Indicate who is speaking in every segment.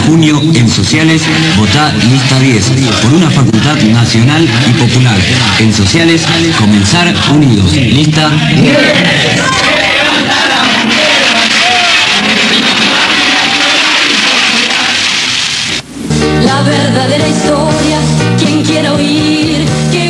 Speaker 1: junio en Sociales, votá lista 10 por una facultad nacional y popular. En Sociales, comenzar unidos. Lista 10.
Speaker 2: La verdadera historia, quien quiera oír, que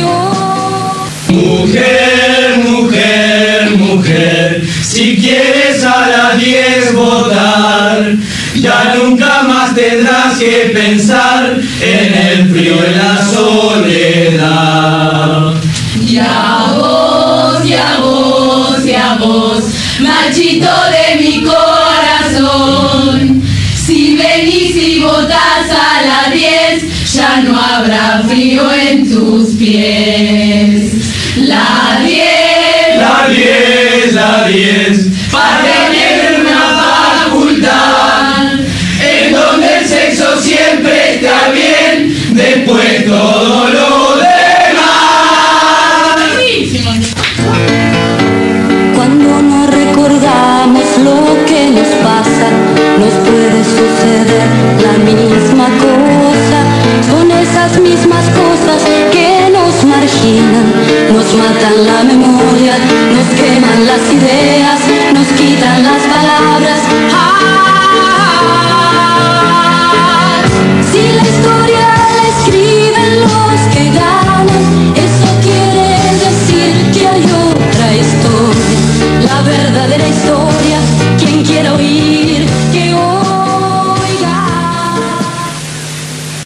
Speaker 3: Mujer, mujer, mujer, si quieres a las 10 votar, ya nunca más tendrás que pensar en el frío y la soledad.
Speaker 4: Y a vos, y a vos, y a vos, machito de mi corazón, si venís y votás a las 10, ya no habrá frío en tus pies. La 10,
Speaker 3: la 10, la 10, para tener una facultad en donde el sexo siempre está bien, después todo lo demás.
Speaker 2: cuando no recordamos lo que nos pasa, nos puede suceder la misma cosa. Son esas mismas cosas que nos marginan, nos matan la memoria.